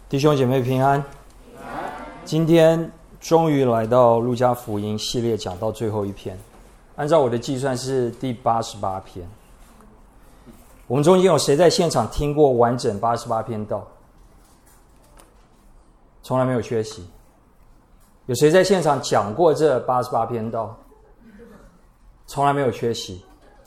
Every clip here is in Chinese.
弟兄姐妹平安。今天终于来到路加福音系列讲到最后一篇，按照我的计算是第88篇。我们中间有谁在现场听过完整88篇道？从来没有缺席。有谁在现场讲过这88篇道？从来没有缺席。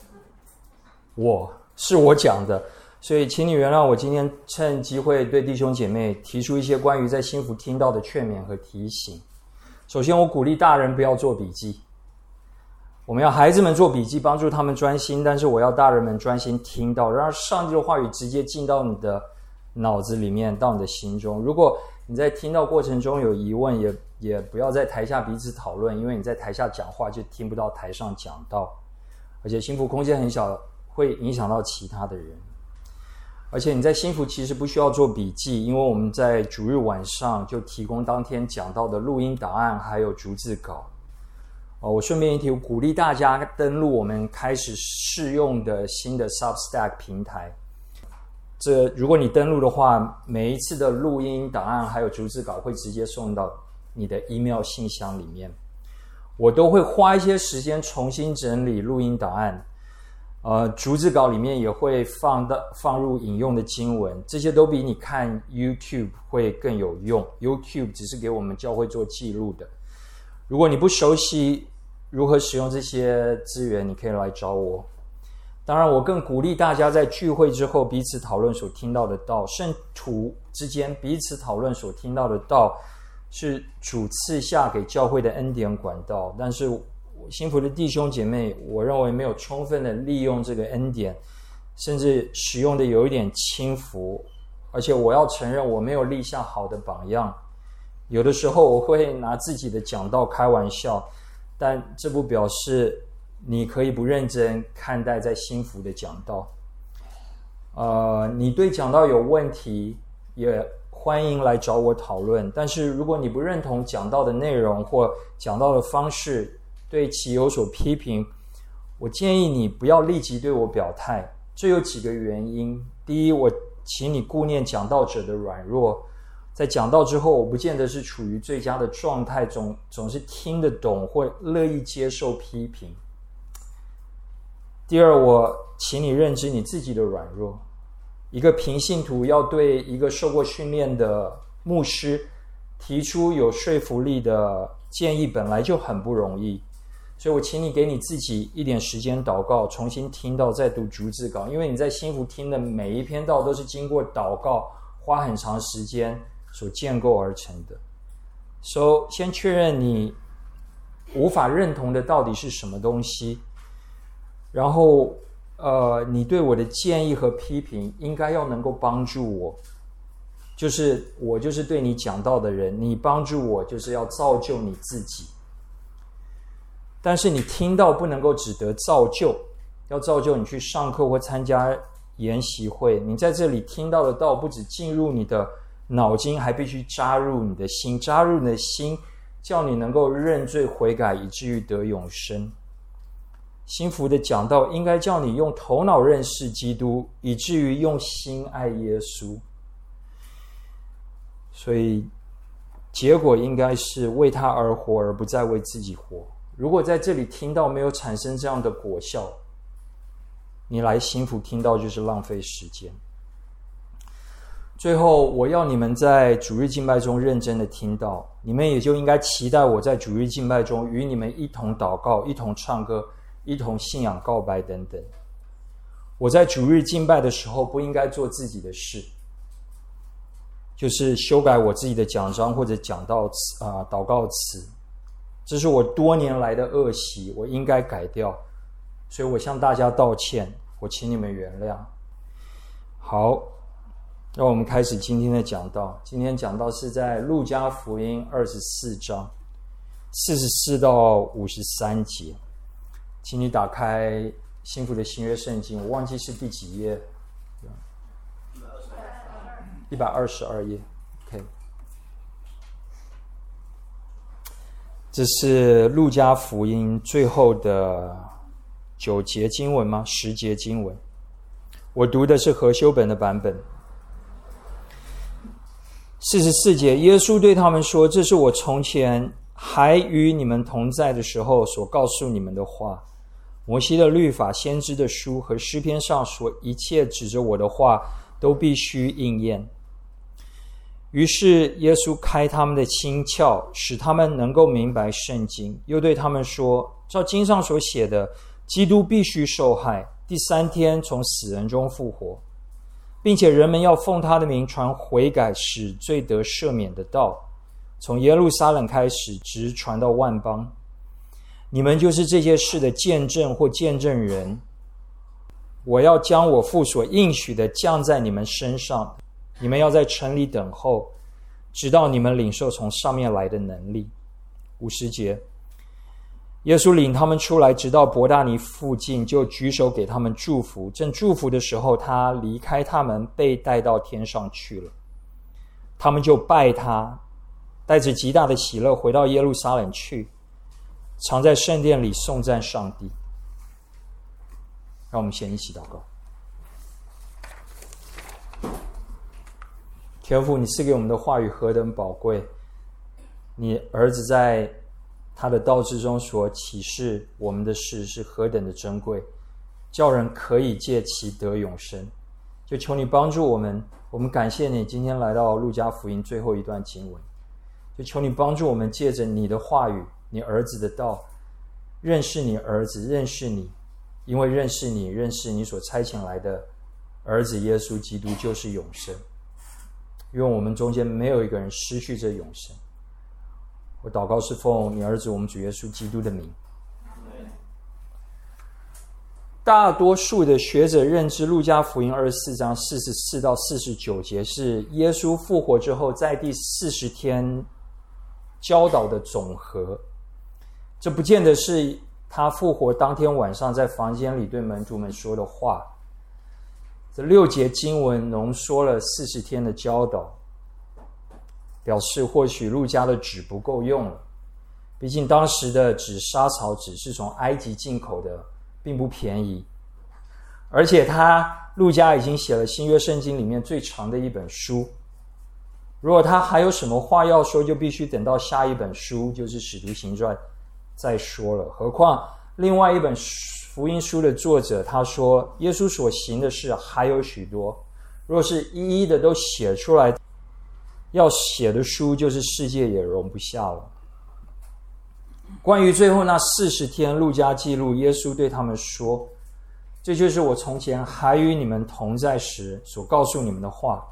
我讲的，所以请你原谅我今天趁机会对弟兄姐妹提出一些关于在幸福听到的劝勉和提醒。首先，我鼓励大人不要做笔记，我们要孩子们做笔记，帮助他们专心，但是我要大人们专心听到，让上帝的话语直接进到你的脑子里面，到你的心中。如果你在听到过程中有疑问，也不要在台下彼此讨论，因为你在台下讲话就听不到台上讲道，而且幸福空间很小，会影响到其他的人。而且你在幸福其实不需要做笔记，因为我们在主日晚上就提供当天讲到的录音档案还有逐字稿。我顺便一提，鼓励大家登录我们开始试用的新的 Substack 平台。如果你登录的话，每一次的录音档案还有逐字稿会直接送到你的 email 信箱里面。我都会花一些时间重新整理录音档案，逐字稿里面也会放入引用的经文，这些都比你看 YouTube 会更有用。YouTube 只是给我们教会做记录的。如果你不熟悉如何使用这些资源，你可以来找我。当然，我更鼓励大家在聚会之后彼此讨论所听到的道，圣徒之间彼此讨论所听到的道，是主赐下给教会的恩典管道。但是幸福的弟兄姐妹，我认为没有充分的利用这个恩典，甚至使用的有一点轻浮，而且我要承认我没有立下好的榜样。有的时候我会拿自己的讲道开玩笑，但这不表示你可以不认真看待在幸福的讲道。你对讲道有问题，也欢迎来找我讨论。但是如果你不认同讲道的内容或讲道的方式，对其有所批评，我建议你不要立即对我表态。这有几个原因。第一，我请你顾念讲道者的软弱，在讲道之后，我不见得是处于最佳的状态，总是听得懂或乐意接受批评。第二，我请你认知你自己的软弱。一个平信徒要对一个受过训练的牧师提出有说服力的建议，本来就很不容易。所以我请你给你自己一点时间祷告，重新听到再读逐字稿，因为你在幸福听的每一篇道都是经过祷告花很长时间所建构而成的。先确认你无法认同的到底是什么东西，然后你对我的建议和批评应该要能够帮助我，我就是对你讲道的人，你帮助我就是要造就你自己。但是你听到不能够只得造就，要造就你去上课或参加研习会。你在这里听到的道不只进入你的脑筋，还必须扎入你的心，扎入你的心，叫你能够认罪悔改，以至于得永生。幸福的讲道应该叫你用头脑认识基督，以至于用心爱耶稣。所以结果应该是为他而活，而不再为自己活。如果在这里听到没有产生这样的果效，你来幸福听到就是浪费时间。最后，我要你们在主日敬拜中认真的听到，你们也就应该期待我在主日敬拜中与你们一同祷告，一同唱歌，一同信仰告白等等。我在主日敬拜的时候不应该做自己的事，就是修改我自己的讲章或者讲到祷告词。这是我多年来的恶习，我应该改掉，所以我向大家道歉，我请你们原谅。好，让我们开始今天的讲道。今天讲道是在路加福音24章44到53节。请你打开幸福的新约圣经，我忘记是第几页，122页。OK， 这是路加福音最后的9节经文吗？10节经文。我读的是和修本的版本。 44节，耶稣对他们说：这是我从前还与你们同在的时候所告诉你们的话。摩西的律法、先知的书和诗篇上所一切指着我的话，都必须应验。于是耶稣开他们的心窍，使他们能够明白圣经，又对他们说：照经上所写的，基督必须受害，第3天从死人中复活，并且人们要奉他的名传悔改使罪得赦免的道，从耶路撒冷开始，直传到万邦。你们就是这些事的见证或见证人。我要将我父所应许的降在你们身上，你们要在城里等候，直到你们领受从上面来的能力。50节，耶稣领他们出来，直到伯大尼附近，就举手给他们祝福。正祝福的时候，他离开他们，被带到天上去了。他们就拜他，带着极大的喜乐回到耶路撒冷去，常在圣殿里颂赞上帝。让我们先一起祷告。天父，你赐给我们的话语何等宝贵，你儿子在他的道之中所启示我们的事是何等的珍贵，叫人可以借其得永生。就求你帮助我们，我们感谢你今天来到路加福音最后一段经文，就求你帮助我们借着你的话语，你儿子的道，认识你儿子，认识你，因为认识你所差遣来的儿子耶稣基督就是永生。因为我们中间没有一个人失去这永生。我祷告是奉你儿子我们主耶稣基督的名。大多数的学者认知路加福音24章44到49节是耶稣复活之后在第40天教导的总和，这不见得是他复活当天晚上在房间里对门徒们说的话。这6节经文浓缩了40天的教导，表示或许路加的纸不够用了，毕竟当时的纸莎草纸是从埃及进口的，并不便宜，而且路加已经写了新约圣经里面最长的一本书，如果他还有什么话要说，就必须等到下一本书，就是使徒行传再说了。何况另外一本福音书的作者他说，耶稣所行的事还有许多，若是一一的都写出来，要写的书就是世界也容不下了。关于最后那40天，路加记录耶稣对他们说，这就是我从前还与你们同在时所告诉你们的话。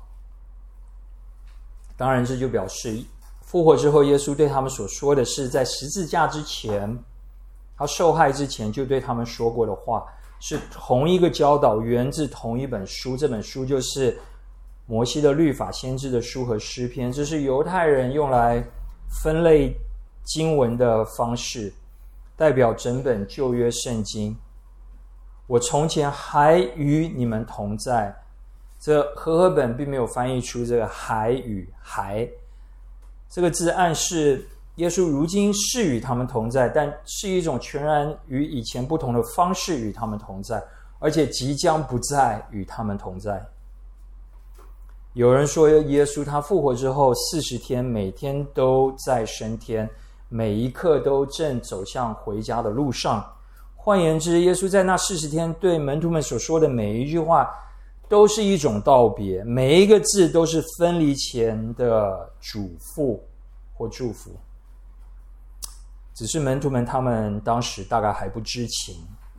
当然这就表示复活之后耶稣对他们所说的是在十字架之前，他受害之前就对他们说过的话，是同一个教导，源自同一本书。这本书就是摩西的律法、先知的书和诗篇，这是犹太人用来分类经文的方式，代表整本旧约圣经。我从前还与你们同在，这和合本并没有翻译出这个还与还，这个字暗示耶稣如今是与他们同在，但是一种全然与以前不同的方式与他们同在，而且即将不再与他们同在。有人说耶稣他复活之后40天每天都在升天，每一刻都正走向回家的路上。换言之，耶稣在那40天对门徒们所说的每一句话都是一种道别，每一个字都是分离前的嘱咐或祝福，只是门徒们他们当时大概还不知情。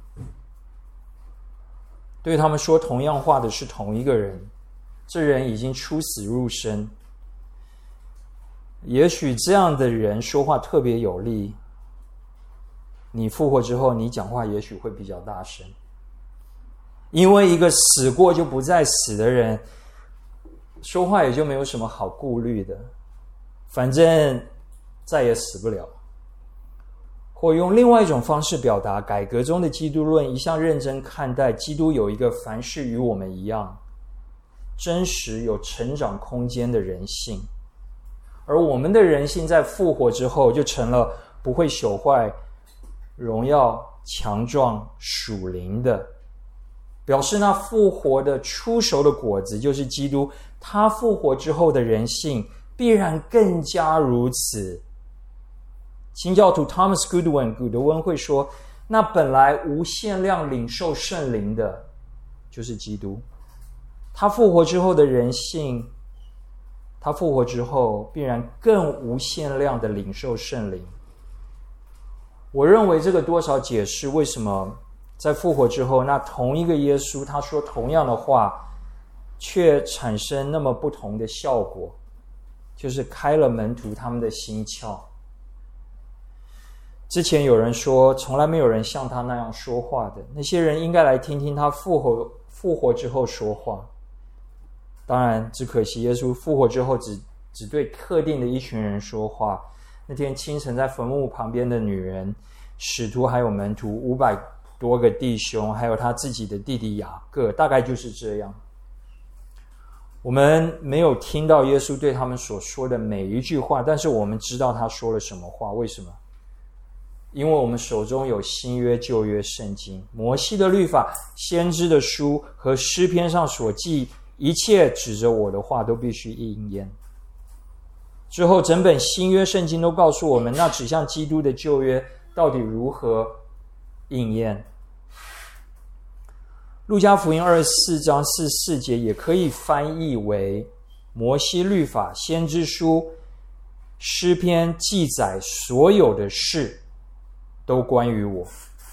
对他们说同样话的是同一个人，这人已经出死入生。也许这样的人说话特别有力，你复活之后你讲话也许会比较大声，因为一个死过就不再死的人说话也就没有什么好顾虑的，反正再也死不了。或用另外一种方式表达，改革中的基督论一向认真看待基督有一个凡事与我们一样真实有成长空间的人性，而我们的人性在复活之后就成了不会朽坏、荣耀、强壮、属灵的，表示那复活的出熟的果子就是基督他复活之后的人性必然更加如此。新教徒 Thomas Goodwin 古德温会说，那本来无限量领受圣灵的就是基督，他复活之后的人性，他复活之后必然更无限量的领受圣灵。我认为这个多少解释为什么在复活之后，那同一个耶稣他说同样的话，却产生那么不同的效果，就是开了门徒他们的心窍。之前有人说，从来没有人像他那样说话的，那些人应该来听听他复活之后说话。当然，只可惜耶稣复活之后只对特定的一群人说话。那天清晨在坟墓旁边的女人、使徒还有门徒500多个弟兄，还有他自己的弟弟雅各，大概就是这样。我们没有听到耶稣对他们所说的每一句话，但是我们知道他说了什么话。为什么？因为我们手中有新约旧约圣经，摩西的律法、先知的书和诗篇上所记一切指着我的话都必须应验。之后整本新约圣经都告诉我们，那指向基督的旧约到底如何应验。路加福音24章44节也可以翻译为摩西律法、先知书、诗篇记载所有的事都关于我。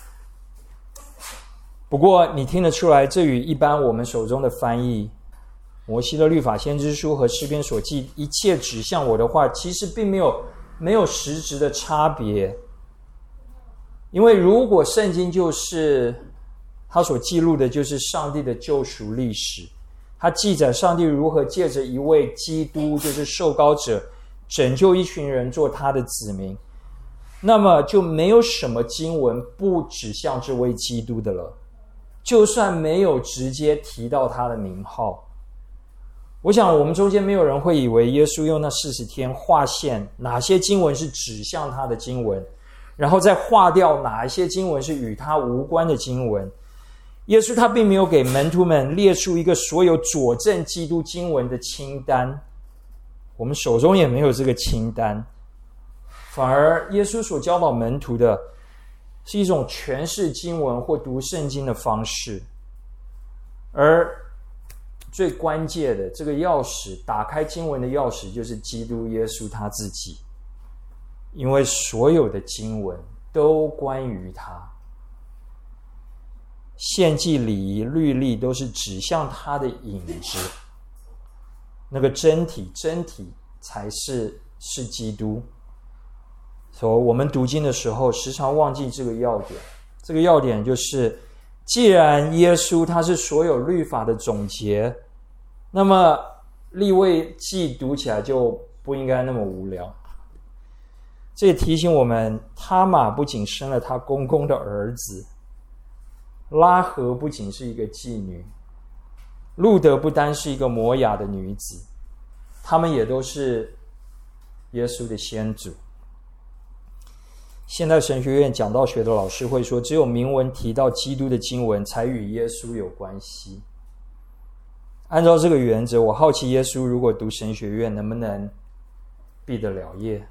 不过你听得出来，这与一般我们手中的翻译摩西的律法、先知书和诗篇所记一切指向我的话，其实并没有实质的差别。因为如果圣经就是他所记录的就是上帝的救赎历史，他记载上帝如何借着一位基督，就是受膏者，拯救一群人做他的子民，那么就没有什么经文不指向这位基督的了，就算没有直接提到他的名号。我想我们中间没有人会以为耶稣用那40天划线哪些经文是指向他的经文，然后再划掉哪一些经文是与他无关的经文。耶稣他并没有给门徒们列出一个所有佐证基督经文的清单，我们手中也没有这个清单。反而耶稣所教导门徒的是一种诠释经文或读圣经的方式，而最关键的这个钥匙，打开经文的钥匙就是基督耶稣他自己，因为所有的经文都关于他，献祭、礼仪、律例都是指向他的影子，那个真体才是基督。所以我们读经的时候时常忘记这个要点，这个要点就是既然耶稣他是所有律法的总结，那么利未记读起来就不应该那么无聊。这也提醒我们，他玛不仅生了他公公的儿子，拉合不仅是一个妓女，路德不单是一个摩雅的女子，他们也都是耶稣的先祖。现代神学院讲道学的老师会说，只有明文提到基督的经文才与耶稣有关系。按照这个原则，我好奇耶稣如果读神学院能不能毕得了业。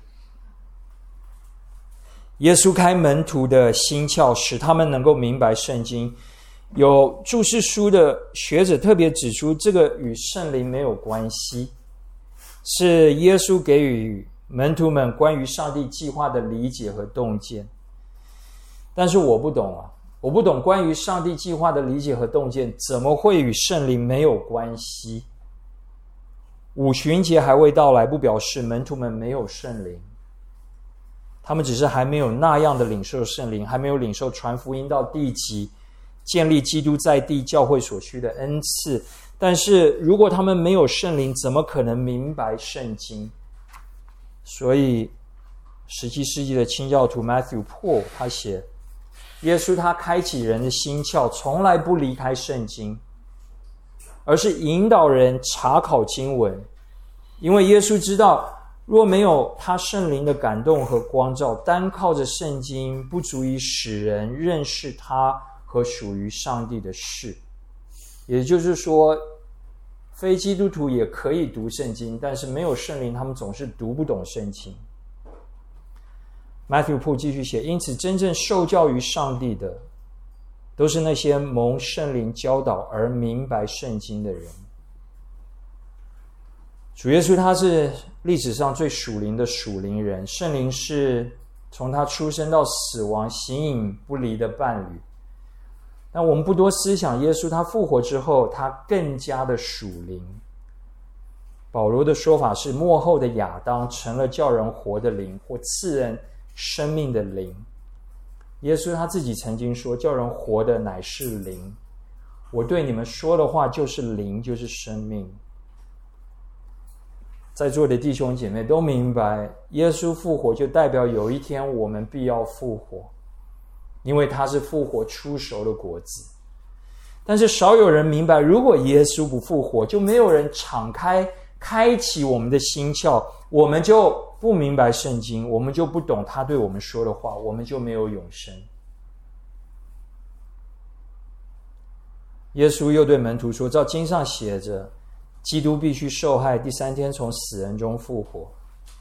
耶稣开门徒的心窍，使他们能够明白圣经。有注释书的学者特别指出，这个与圣灵没有关系，是耶稣给予门徒们关于上帝计划的理解和洞见。但是我不懂关于上帝计划的理解和洞见怎么会与圣灵没有关系。五旬节还未到来，不表示门徒们没有圣灵，他们只是还没有那样的领受圣灵，还没有领受传福音到地极，建立基督在地教会所需的恩赐。但是如果他们没有圣灵，怎么可能明白圣经？所以17世纪的清教徒 Matthew Paul 他写，耶稣他开启人的心窍，从来不离开圣经，而是引导人查考经文。因为耶稣知道，若没有他圣灵的感动和光照，单靠着圣经不足以使人认识他和属于上帝的事。也就是说， 非基督徒也可以读圣经，但是没有圣灵，他们总是读不懂圣经。Matthew Poole 继续写，因此真正受教于上帝的，都是那些蒙圣灵教导而明白圣经的人。主耶稣他是历史上最属灵的属灵人，圣灵是从他出生到死亡形影不离的伴侣。但我们不多思想耶稣他复活之后，他更加的属灵。保罗的说法是，末后的亚当成了叫人活的灵，或赐人生命的灵。耶稣他自己曾经说，叫人活的乃是灵，我对你们说的话就是灵，就是生命。在座的弟兄姐妹都明白，耶稣复活就代表有一天我们必要复活，因为他是复活出熟的果子。但是少有人明白，如果耶稣不复活，就没有人敞开启我们的心窍，我们就不明白圣经，我们就不懂他对我们说的话，我们就没有永生。耶稣又对门徒说，照经上写着，基督必须受害，第三天从死人中复活。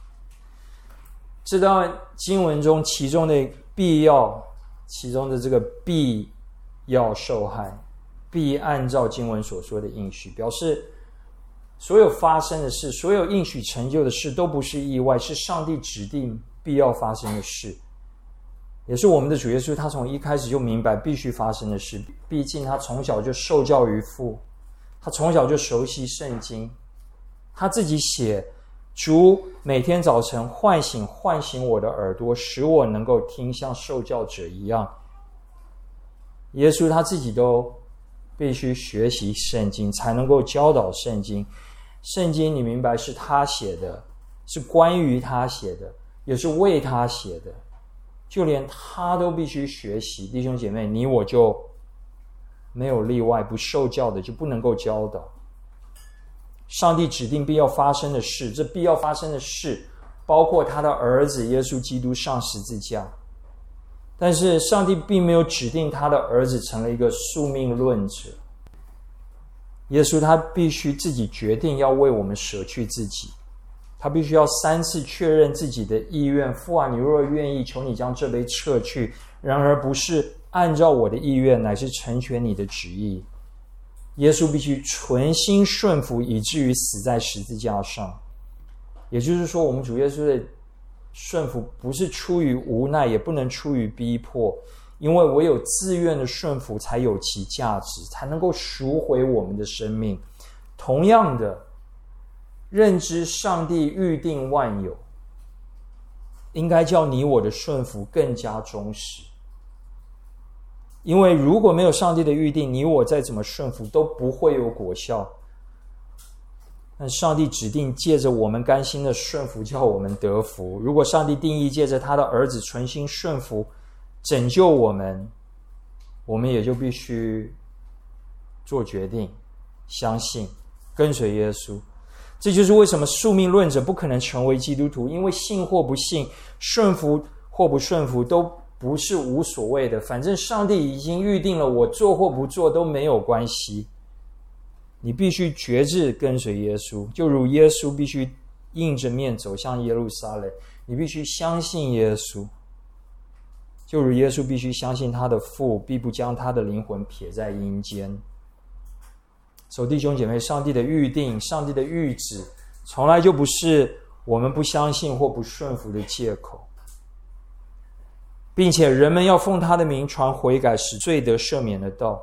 这段经文中其中的必要，其中的这个必要受害，必按照经文所说的应许，表示所有发生的事，所有应许成就的事都不是意外，是上帝指定必要发生的事，也是我们的主耶稣他从一开始就明白必须发生的事。毕竟他从小就受教于父，他从小就熟悉圣经，他自己写，主每天早晨唤醒我的耳朵，使我能够听像受教者一样。耶稣他自己都必须学习圣经，才能够教导圣经。圣经你明白是他写的，是关于他写的，也是为他写的，就连他都必须学习。弟兄姐妹，你我就没有例外，不受教的就不能够教导。上帝指定必要发生的事，这必要发生的事包括他的儿子耶稣基督上十字架。但是上帝并没有指定他的儿子成了一个宿命论者，耶稣他必须自己决定要为我们舍去自己，他必须要3次确认自己的意愿，父啊，你若愿意，求你将这杯撤去，然而不是按照我的意愿，乃是成全你的旨意。耶稣必须存心顺服，以至于死在十字架上。也就是说，我们主耶稣的顺服不是出于无奈，也不能出于逼迫，因为唯有自愿的顺服才有其价值，才能够赎回我们的生命。同样的，认知上帝预定万有，应该叫你我的顺服更加忠实。因为如果没有上帝的预定，你我再怎么顺服都不会有果效。但上帝指定借着我们甘心的顺服叫我们得福，如果上帝定义借着他的儿子存心顺服拯救我们，我们也就必须做决定，相信跟随耶稣。这就是为什么宿命论者不可能成为基督徒，因为信或不信，顺服或不顺服都不是无所谓的，反正上帝已经预定了，我做或不做都没有关系。你必须决志跟随耶稣，就如耶稣必须硬着面走向耶路撒冷，你必须相信耶稣，就如耶稣必须相信他的父必不将他的灵魂撇在阴间。弟兄姐妹，上帝的预定，上帝的预旨从来就不是我们不相信或不顺服的借口，并且人们要奉他的名传悔改，使罪得赦免的道。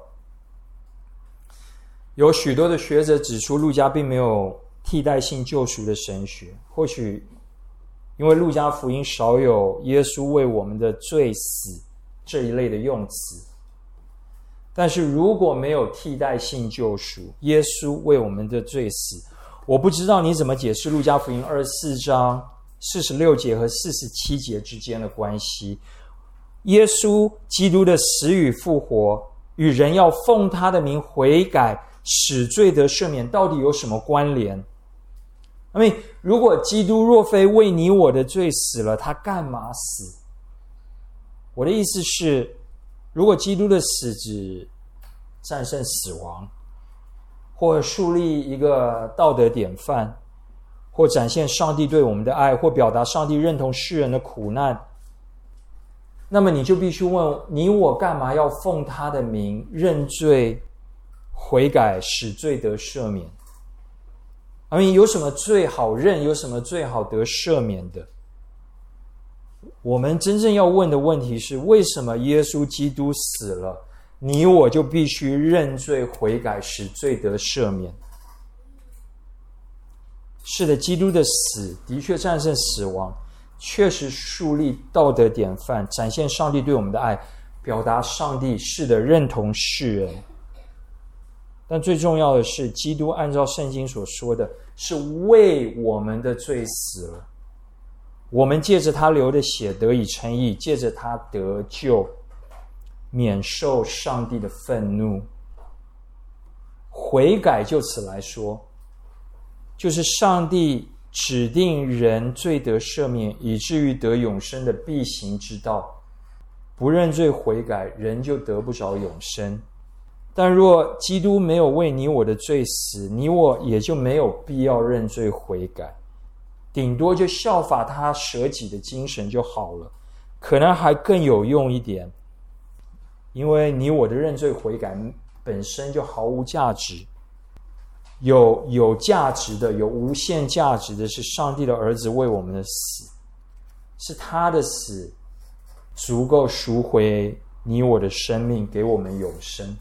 有许多的学者指出，路加并没有替代性救赎的神学，或许因为路加福音少有耶稣为我们的罪死这一类的用词。但是如果没有替代性救赎，耶稣为我们的罪死，我不知道你怎么解释路加福音24章46节和47节之间的关系。耶稣基督的死与复活与人要奉他的名悔改使罪得赦免到底有什么关联？如果基督若非为你我的罪死了，他干嘛死？我的意思是，如果基督的死只战胜死亡， 或树立一个道德典范，或展现上帝对我们的爱，或表达上帝认同世人的苦难，那么你就必须问，你我干嘛要奉他的名认罪悔改，使罪得赦免？有什么罪好认，有什么罪好得赦免的？我们真正要问的问题是，为什么耶稣基督死了，你我就必须认罪悔改，使罪得赦免？是的，基督的死的确战胜死亡，确实树立道德典范，展现上帝对我们的爱，表达上帝是的认同世人。但最重要的是，基督按照圣经所说的，是为我们的罪死了，我们借着他流的血得以称义，借着他得救，免受上帝的愤怒。悔改就此来说，就是上帝指定人罪得赦免，以至于得永生的必行之道。不认罪悔改，人就得不着永生。但若基督没有为你我的罪死，你我也就没有必要认罪悔改，顶多就效法他舍己的精神就好了，可能还更有用一点。因为你我的认罪悔改本身就毫无价值，有价值的，有无限价值的是上帝的儿子为我们的死，是他的死足够赎回你我的生命，给我们永生。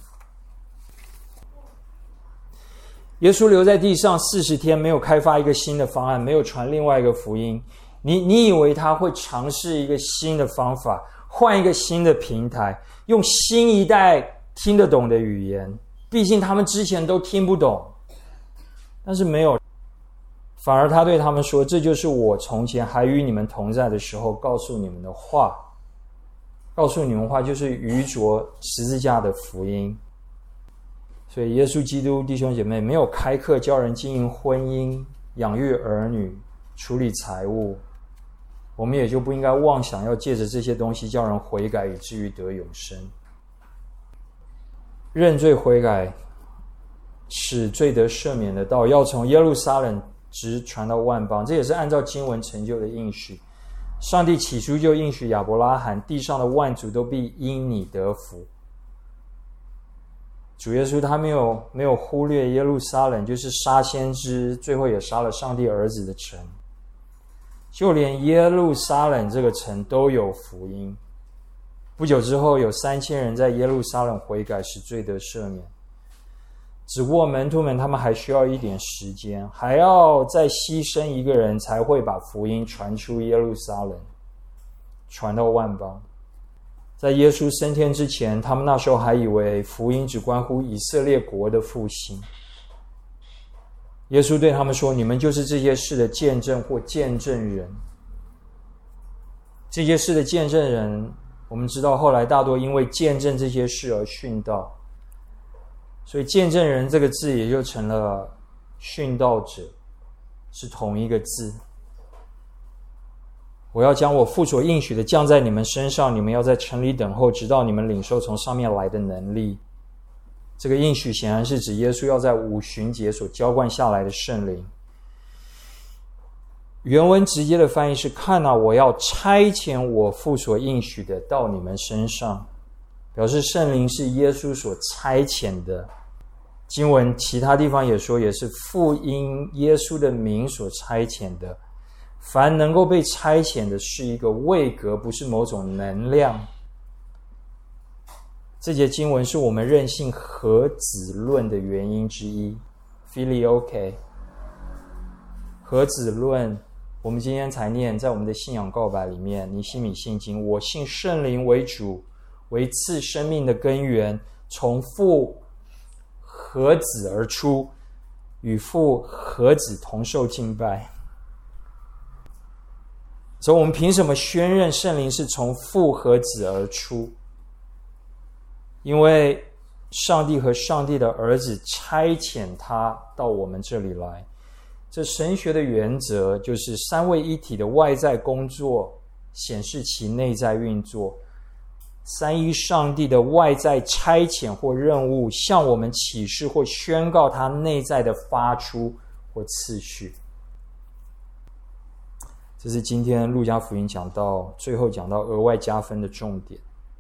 耶稣留在地上40天，没有开发一个新的方案，没有传另外一个福音。你以为他会尝试一个新的方法，换一个新的平台，用新一代听得懂的语言？毕竟他们之前都听不懂。但是没有，反而他对他们说，这就是我从前还与你们同在的时候告诉你们的话。告诉你们话就是愚拙十字架的福音。所以耶稣基督弟兄姐妹没有开课教人经营婚姻、养育儿女、处理财务，我们也就不应该妄想要借着这些东西叫人悔改，以至于得永生。认罪悔改使罪得赦免的道，要从耶路撒冷直传到万邦，这也是按照经文成就的应许。上帝起初就应许亚伯拉罕，地上的万族都必因你得福。主耶稣他没有忽略耶路撒冷，就是杀先知，最后也杀了上帝儿子的城。就连耶路撒冷这个城都有福音。不久之后，有3000人在耶路撒冷悔改，使罪得赦免。只不过门徒们他们还需要一点时间，还要再牺牲一个人，才会把福音传出耶路撒冷，传到万邦。在耶稣升天之前，他们那时候还以为福音只关乎以色列国的复兴。耶稣对他们说，你们就是这些事的见证或见证人。这些事的见证人，我们知道后来大多因为见证这些事而殉道，所以见证人这个字也就成了殉道者，是同一个字。我要将我父所应许的降在你们身上，你们要在城里等候，直到你们领受从上面来的能力。这个应许显然是指耶稣要在五旬节所浇灌下来的圣灵。原文直接的翻译是，看啊，我要差遣我父所应许的到你们身上，表示圣灵是耶稣所差遣的。经文其他地方也说，也是父因耶稣的名所差遣的。凡能够被差遣的是一个位格，不是某种能量。这节经文是我们认信合子论的原因之一 Filioque。 合子论我们今天才念，在我们的信仰告白里面，尼希米信经，我信圣灵为主，为赐生命的根源，从父和子而出，与父和子同受敬拜。所以我们凭什么宣认圣灵是从父和子而出？因为上帝和上帝的儿子差遣他到我们这里来。这神学的原则就是三位一体的外在工作显示其内在运作。 三一上帝的外在差遣或任务向我们启示或宣告他内在的发出或次序。这是今天路加福音最后讲到额外加分的重点。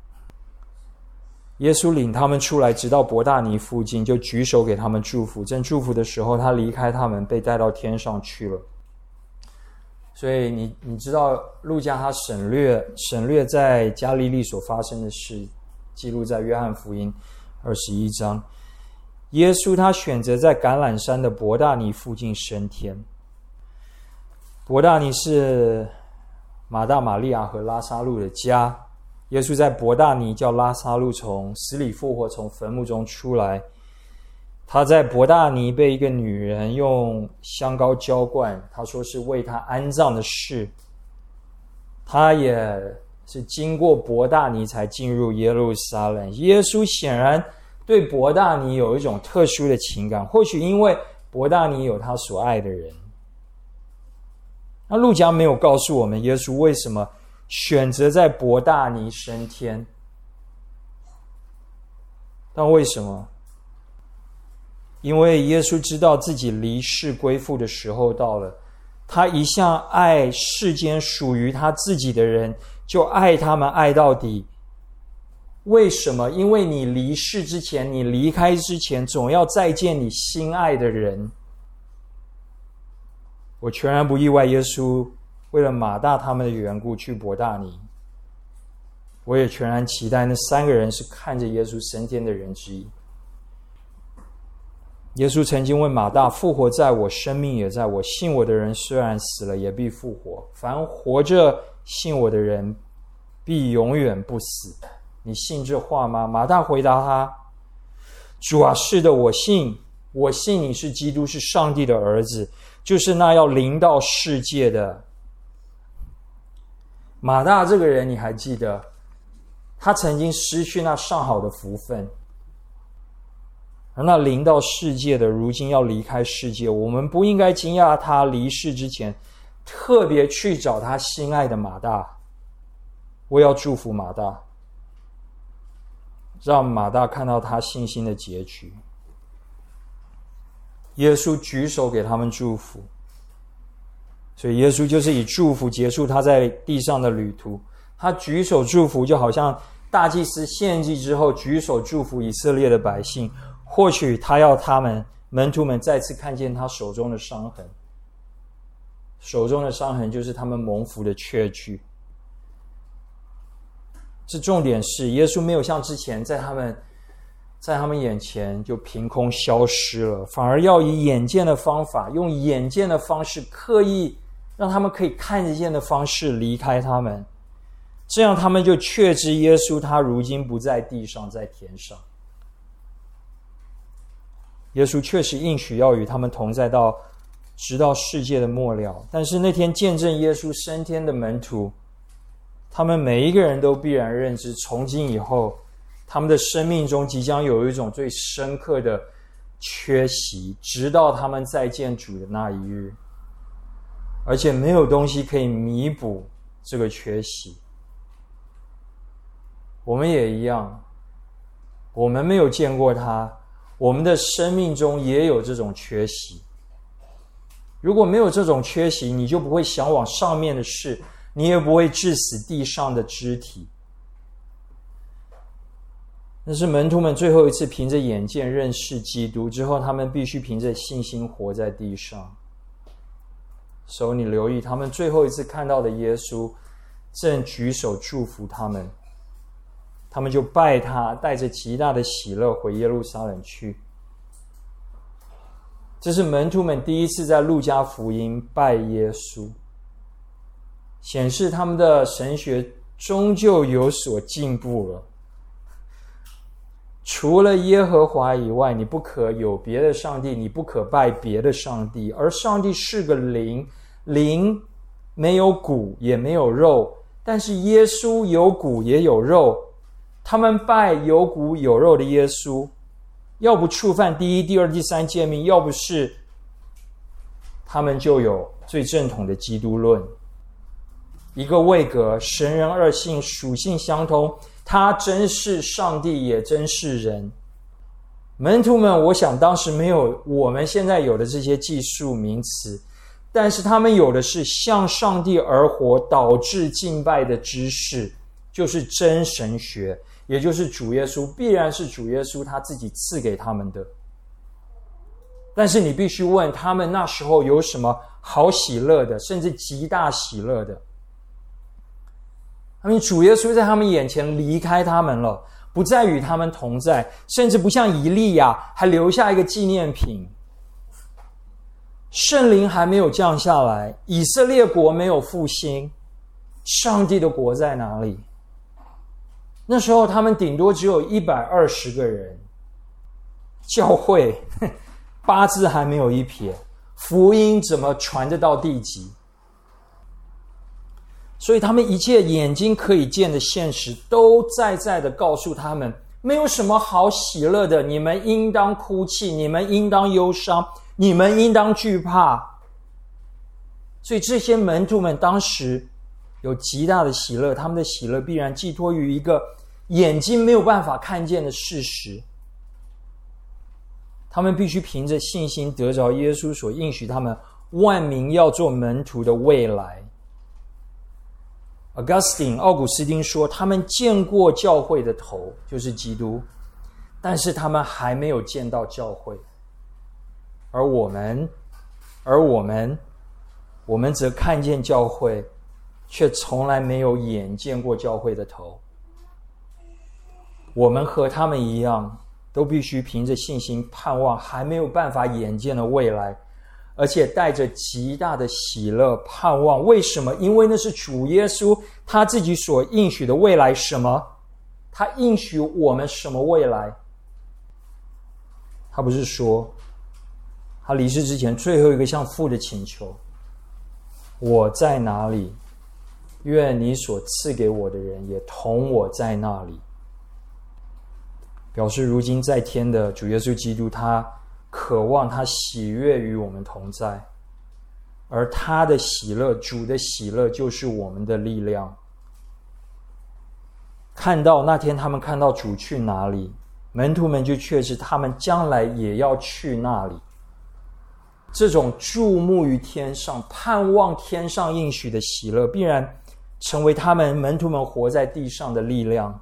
耶稣领他们出来，直到伯大尼附近，就举手给他们祝福。正祝福的时候，他离开他们，被带到天上去了。所以你知道路加他省略在加利利所发生的事，记录在约翰福音21章。耶稣他选择在橄榄山的伯大尼附近升天。伯大尼是马大、玛利亚和拉撒路的家。耶稣在伯大尼叫拉撒路从死里复活，从坟墓中出来。他在伯大尼被一个女人用香膏浇灌，他说是为他安葬的事。他也是经过伯大尼才进入耶路撒冷。耶稣显然对伯大尼有一种特殊的情感，或许因为伯大尼有他所爱的人。那路加没有告诉我们耶稣为什么选择在伯大尼升天，但为什么？因为耶稣知道自己离世归父的时候到了，他一向爱世间属于他自己的人，就爱他们爱到底。为什么？因为你离世之前，你离开之前，总要再见你心爱的人。我全然不意外，耶稣为了马大他们的缘故去伯大尼。我也全然期待那3个人是看着耶稣升天的人之一。耶稣曾经问马大：复活在我，生命也在我，信我的人虽然死了，也必复活。凡活着信我的人，必永远不死。你信这话吗？马大回答他：主啊，是的，我信你是基督，是上帝的儿子，就是那要临到世界的。马大这个人你还记得，他曾经失去那上好的福分，而那临到世界的如今要离开世界。我们不应该惊讶他离世之前特别去找他心爱的马大。我要祝福马大，让马大看到他信心的结局。耶稣举手给他们祝福，所以耶稣就是以祝福结束他在地上的旅途。他举手祝福，就好像大祭司献祭之后举手祝福以色列的百姓。或许他要他们门徒们再次看见他手中的伤痕，手中的伤痕就是他们蒙福的确据。这重点是耶稣没有像之前在他们眼前就凭空消失了，反而要以眼见的方法，用眼见的方式，刻意让他们可以看得见的方式离开他们。这样他们就确知耶稣他如今不在地上，在天上。耶稣确实应许要与他们同在直到世界的末了。但是那天见证耶稣升天的门徒，他们每一个人都必然认知，从今以后他们的生命中即将有一种最深刻的缺席，直到他们再见主的那一日，而且没有东西可以弥补这个缺席。我们也一样，我们没有见过他，我们的生命中也有这种缺席。如果没有这种缺席，你就不会向往上面的事，你也不会致死地上的肢体。那是门徒们最后一次凭着眼见认识基督之后，他们必须凭着信心活在地上。所以你留意，他们最后一次看到的耶稣正举手祝福他们，他们就拜他，带着极大的喜乐回耶路撒冷去。这是门徒们第一次在路加福音拜耶稣，显示他们的神学终究有所进步了。除了耶和华以外，你不可有别的上帝，你不可拜别的上帝。而上帝是个灵，灵没有骨也没有肉，但是耶稣有骨也有肉。他们拜有骨有肉的耶稣，要不触犯第一、第二、第三诫命，要不是他们就有最正统的基督论。一个位格，神人二性，属性相同， 他真是上帝，也真是人。门徒们，我想当时没有我们现在有的这些技术名词，但是他们有的是向上帝而活导致敬拜的知识，就是真神学，也就是主耶稣，必然是主耶稣他自己赐给他们的。但是你必须问他们那时候有什么好喜乐的，甚至极大喜乐的。他们主耶稣在他们眼前离开他们了，不再与他们同在，甚至不像以利亚还留下一个纪念品。圣灵还没有降下来，以色列国没有复兴，上帝的国在哪里？那时候他们顶多只有120个人，教会8字还没有一撇，福音怎么传得到地极？所以他们一切眼睛可以见的现实都在的告诉他们，没有什么好喜乐的，你们应当哭泣，你们应当忧伤，你们应当惧怕。所以这些门徒们当时有极大的喜乐，他们的喜乐必然寄托于一个眼睛没有办法看见的事实。他们必须凭着信心得着耶稣所应许他们万民要做门徒的未来。奥古斯丁说，他们见过教会的头，就是基督，但是他们还没有见到教会。而我们则看见教会，却从来没有眼见过教会的头。我们和他们一样，都必须凭着信心盼望还没有办法眼见的未来，而且带着极大的喜乐盼望。为什么？因为那是主耶稣他自己所应许的未来。什么？他应许我们什么未来？他不是说他离世之前最后一个向父的请求，我在哪里，愿你所赐给我的人也同我在那里。表示如今在天的主耶稣基督，他渴望他喜悦与我们同在，而他的喜乐，主的喜乐就是我们的力量。看到那天他们看到主去哪里，门徒们就确知他们将来也要去那里。这种注目于天上，盼望天上应许的喜乐，必然成为他们门徒们活在地上的力量。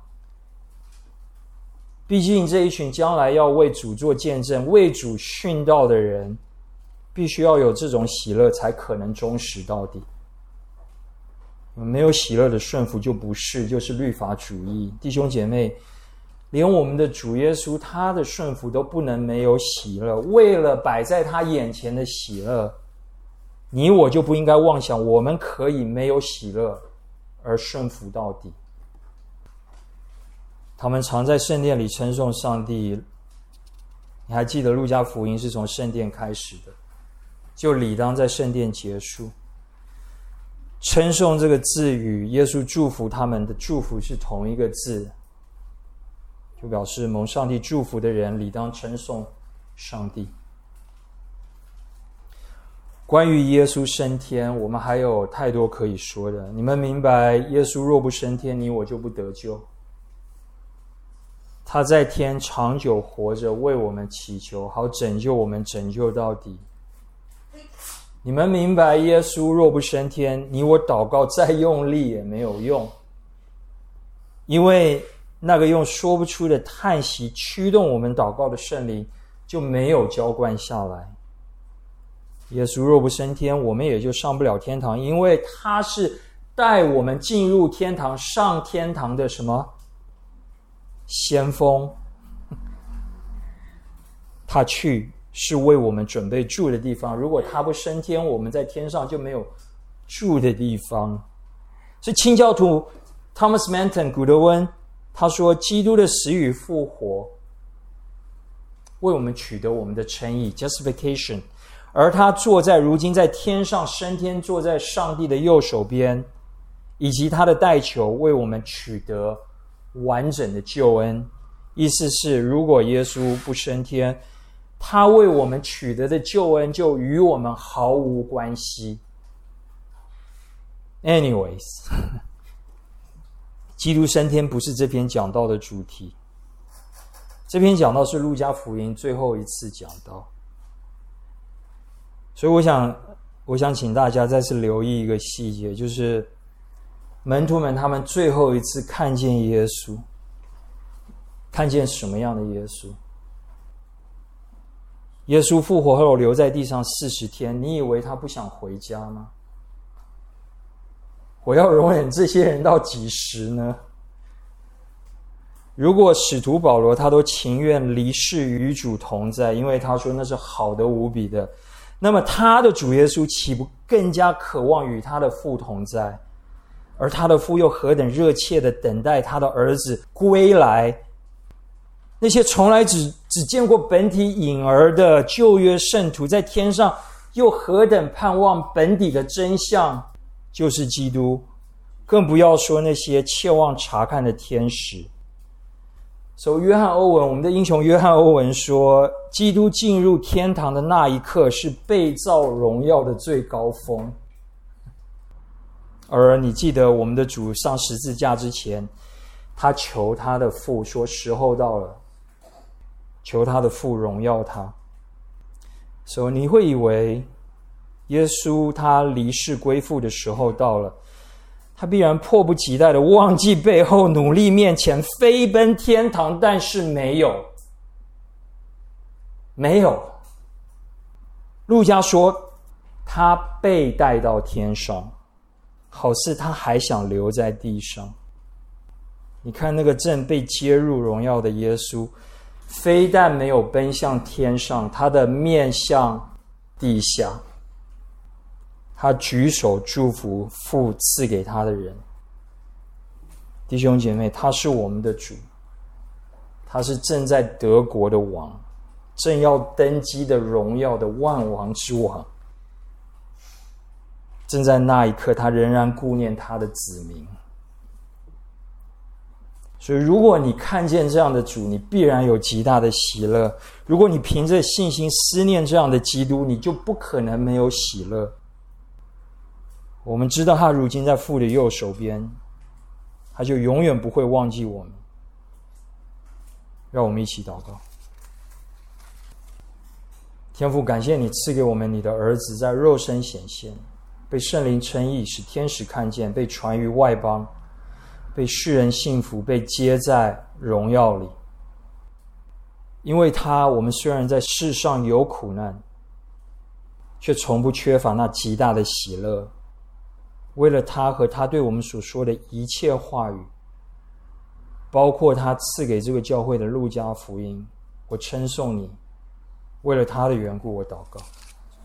毕竟这一群将来要为主做见证、为主殉道的人，必须要有这种喜乐，才可能忠实到底。没有喜乐的顺服就是律法主义。弟兄姐妹，连我们的主耶稣他的顺服都不能没有喜乐。为了摆在他眼前的喜乐，你我就不应该妄想我们可以没有喜乐而顺服到底。他们常在圣殿里称颂上帝。你还记得路加福音是从圣殿开始的，就理当在圣殿结束。称颂这个字与耶稣祝福他们的祝福是同一个字，就表示蒙上帝祝福的人理当称颂上帝。关于耶稣升天，我们还有太多可以说的。你们明白，耶稣若不升天，你我就不得救。他在天长久活着，为我们祈求，好拯救我们，拯救到底。你们明白，耶稣若不升天，你我祷告再用力也没有用，因为那个用说不出的叹息驱动我们祷告的圣灵就没有浇灌下来。耶稣若不升天，我们也就上不了天堂，因为他是带我们进入天堂、上天堂的什么先锋。他去是为我们准备住的地方，如果他不升天，我们在天上就没有住的地方。所以清教徒 Thomas Manton 古德温他说，基督的死与复活为我们取得我们的称义 justification， 而他坐在如今在天上升天，坐在上帝的右手边，以及他的代求为我们取得完整的救恩。意思是，如果耶稣不升天，他为我们取得的救恩就与我们毫无关系。Anyways， 基督升天不是这篇讲道的主题，这篇讲道是路加福音最后一次讲道。所以我想请大家再次留意一个细节，就是门徒们他们最后一次看见耶稣，看见什么样的耶稣？耶稣复活后留在地上40天，你以为他不想回家吗？我要容忍这些人到几时呢？如果使徒保罗他都情愿离世与主同在，因为他说那是好的无比的，那么他的主耶稣岂不更加渴望与他的父同在？而他的父又何等热切地等待他的儿子归来？那些从来只见过本体影儿的旧约圣徒，在天上又何等盼望本体的真相，就是基督，更不要说那些切望查看的天使。所以约翰欧文，我们的英雄约翰欧文说，基督进入天堂的那一刻是被造荣耀的最高峰。而你记得我们的主上十字架之前，他求他的父说时候到了，求他的父荣耀他。所以你会以为耶稣他离世归父的时候到了，他必然迫不及待的忘记背后，努力面前，飞奔天堂，但是没有。路加说他被带到天上，好似他还想留在地上。你看那个正被接入荣耀的耶稣，非但没有奔向天上，他的面向地下，他举手祝福父赐给他的人。弟兄姐妹，他是我们的主，他是正在得国的王，正要登基的荣耀的万王之王。正在那一刻，他仍然顾念他的子民。所以如果你看见这样的主，你必然有极大的喜乐。如果你凭着信心思念这样的基督，你就不可能没有喜乐。我们知道他如今在父的右手边，他就永远不会忘记我们。让我们一起祷告。天父，感谢你赐给我们你的儿子在肉身显现，被圣灵称义，使天使看见，被传于外邦，被世人信服，被接在荣耀里。因为他，我们虽然在世上有苦难，却从不缺乏那极大的喜乐。为了他和他对我们所说的一切话语，包括他赐给这个教会的路加福音，我称颂你。为了他的缘故，我祷告。